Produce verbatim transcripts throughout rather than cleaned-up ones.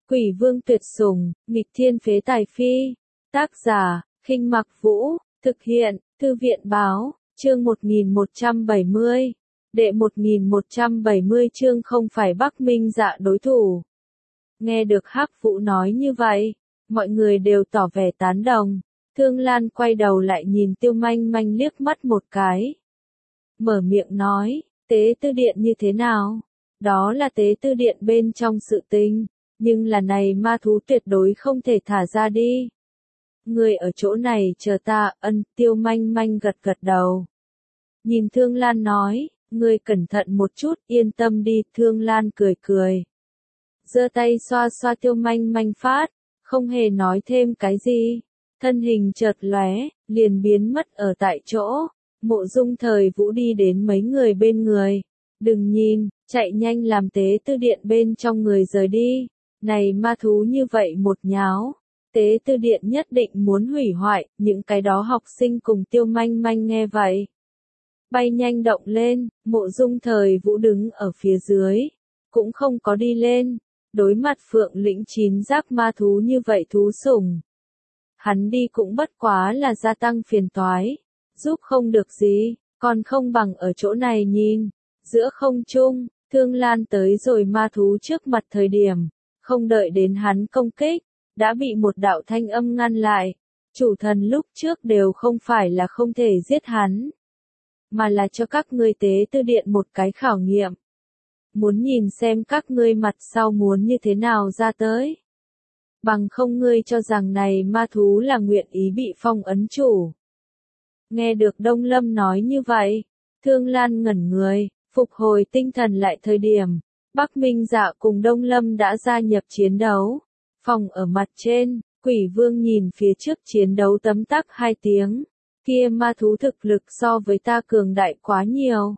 Quỷ vương tuyệt sủng, nghịch thiên phế tài phi. Tác giả, Khinh Mặc Vũ, thực hiện, Thư viện báo, chương một nghìn một trăm bảy mươi. Đệ một nghìn một trăm bảy mươi chương không phải Bắc Minh Dạ đối thủ. Nghe được Hắc Vũ nói như vậy, mọi người đều tỏ vẻ tán đồng. Thương Lan quay đầu lại nhìn Tiêu Manh Manh liếc mắt một cái. Mở miệng nói, tế tư điện như thế nào? Đó là tế tư điện bên trong sự tình, nhưng là này ma thú tuyệt đối không thể thả ra đi. Người ở chỗ này chờ ta, ân. Tiêu Manh Manh gật gật đầu. Nhìn Thương Lan nói, ngươi cẩn thận một chút, yên tâm đi. Thương Lan cười cười, giơ tay xoa xoa Tiêu Manh Manh phát, không hề nói thêm cái gì. Thân hình chợt lóe, liền biến mất ở tại chỗ. Mộ Dung Thời Vũ đi đến mấy người bên người. Đừng nhìn, chạy nhanh làm tế tư điện bên trong người rời đi. Này ma thú như vậy một nháo, tế tư điện nhất định muốn hủy hoại. Những cái đó học sinh cùng Tiêu Manh Manh nghe vậy, bay nhanh động lên. Mộ Dung Thời Vũ đứng ở phía dưới, cũng không có đi lên. Đối mặt Phượng lĩnh chín giác ma thú như vậy thú sủng, hắn đi cũng bất quá là gia tăng phiền toái, giúp không được gì, còn không bằng ở chỗ này nhìn. Giữa không trung, Thương Lan tới rồi ma thú trước mặt thời điểm, không đợi đến hắn công kích, đã bị một đạo thanh âm ngăn lại. Chủ thần lúc trước đều không phải là không thể giết hắn, mà là cho các ngươi tế tư điện một cái khảo nghiệm. Muốn nhìn xem các ngươi mặt sau muốn như thế nào ra tới. Bằng không ngươi cho rằng này ma thú là nguyện ý bị phong ấn chủ. Nghe được Đông Lâm nói như vậy, Thương Lan ngẩn người, phục hồi tinh thần lại thời điểm, Bắc Minh Dạ cùng Đông Lâm đã gia nhập chiến đấu. Phòng ở mặt trên, Quỷ Vương nhìn phía trước chiến đấu tấm tắc hai tiếng, kia ma thú thực lực so với ta cường đại quá nhiều.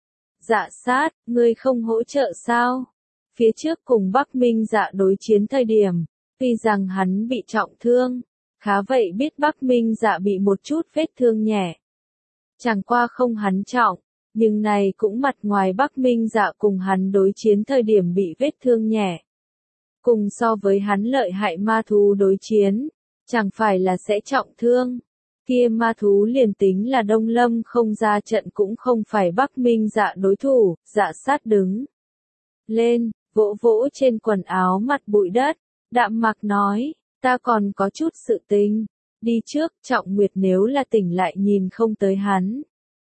Dạ sát, ngươi không hỗ trợ sao? Phía trước cùng Bắc Minh Dạ đối chiến thời điểm, tuy rằng hắn bị trọng thương, khá vậy biết Bắc Minh Dạ bị một chút vết thương nhẹ. Chẳng qua không hắn trọng, nhưng này cũng mặt ngoài Bắc Minh Dạ cùng hắn đối chiến thời điểm bị vết thương nhẹ. Cùng so với hắn lợi hại ma thú đối chiến, chẳng phải là sẽ trọng thương. Kia ma thú liền tính là Đông Lâm không ra trận cũng không phải Bắc Minh Dạ đối thủ. Dạ sát đứng lên, vỗ vỗ trên quần áo mặt bụi đất, đạm mạc nói, ta còn có chút sự tình. Đi trước, Trọng Nguyệt nếu là tỉnh lại nhìn không tới hắn,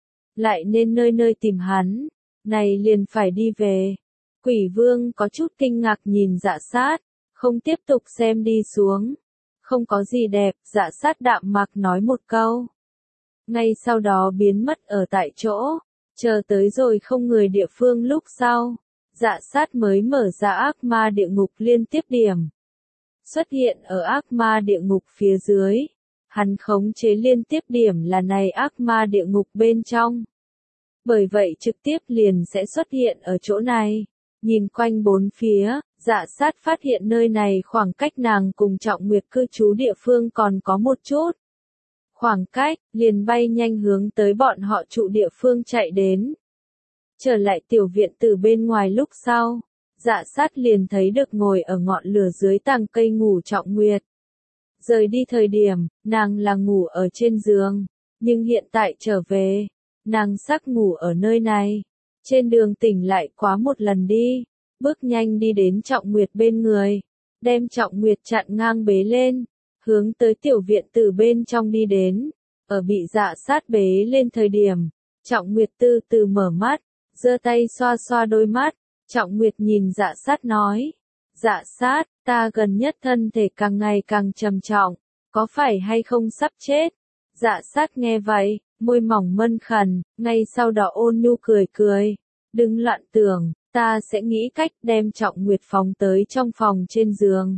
lại nên nơi nơi tìm hắn, này liền phải đi về. Quỷ Vương có chút kinh ngạc nhìn Dạ sát, không tiếp tục xem đi xuống. Không có gì đẹp, Dạ sát đạm mạc nói một câu. Ngay sau đó biến mất ở tại chỗ, chờ tới rồi không người địa phương lúc sau. Dạ sát mới mở ra ác ma địa ngục liên tiếp điểm. Xuất hiện ở ác ma địa ngục phía dưới. Hắn khống chế liên tiếp điểm là này ác ma địa ngục bên trong. Bởi vậy trực tiếp liền sẽ xuất hiện ở chỗ này. Nhìn quanh bốn phía, Dạ sát phát hiện nơi này khoảng cách nàng cùng Trọng Nguyệt cư trú địa phương còn có một chút khoảng cách, liền bay nhanh hướng tới bọn họ trụ địa phương chạy đến. Trở lại tiểu viện từ bên ngoài lúc sau, Dạ sát liền thấy được ngồi ở ngọn lửa dưới tàng cây ngủ Trọng Nguyệt. Rời đi thời điểm, nàng là ngủ ở trên giường, nhưng hiện tại trở về, nàng sắc ngủ ở nơi này. Trên đường tỉnh lại quá một lần đi, bước nhanh đi đến Trọng Nguyệt bên người, đem Trọng Nguyệt chặn ngang bế lên, hướng tới tiểu viện từ bên trong đi đến. Ở bị Dạ sát bế lên thời điểm, Trọng Nguyệt từ từ mở mắt, giơ tay xoa xoa đôi mắt. Trọng Nguyệt nhìn Dạ sát nói, Dạ sát, ta gần nhất thân thể càng ngày càng trầm trọng, có phải hay không sắp chết? Dạ sát nghe vậy, môi mỏng mân khẩn, ngay sau đó ôn nhu cười cười, đừng loạn tưởng, ta sẽ nghĩ cách đem Trọng Nguyệt phóng tới trong phòng trên giường.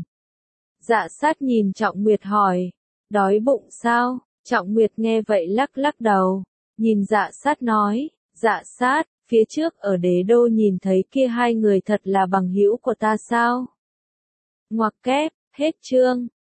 Dạ sát nhìn Trọng Nguyệt hỏi, đói bụng sao? Trọng Nguyệt nghe vậy lắc lắc đầu, nhìn Dạ sát nói, Dạ sát, phía trước ở đế đô nhìn thấy kia hai người thật là bằng hữu của ta sao? Ngoặc kép, hết chương.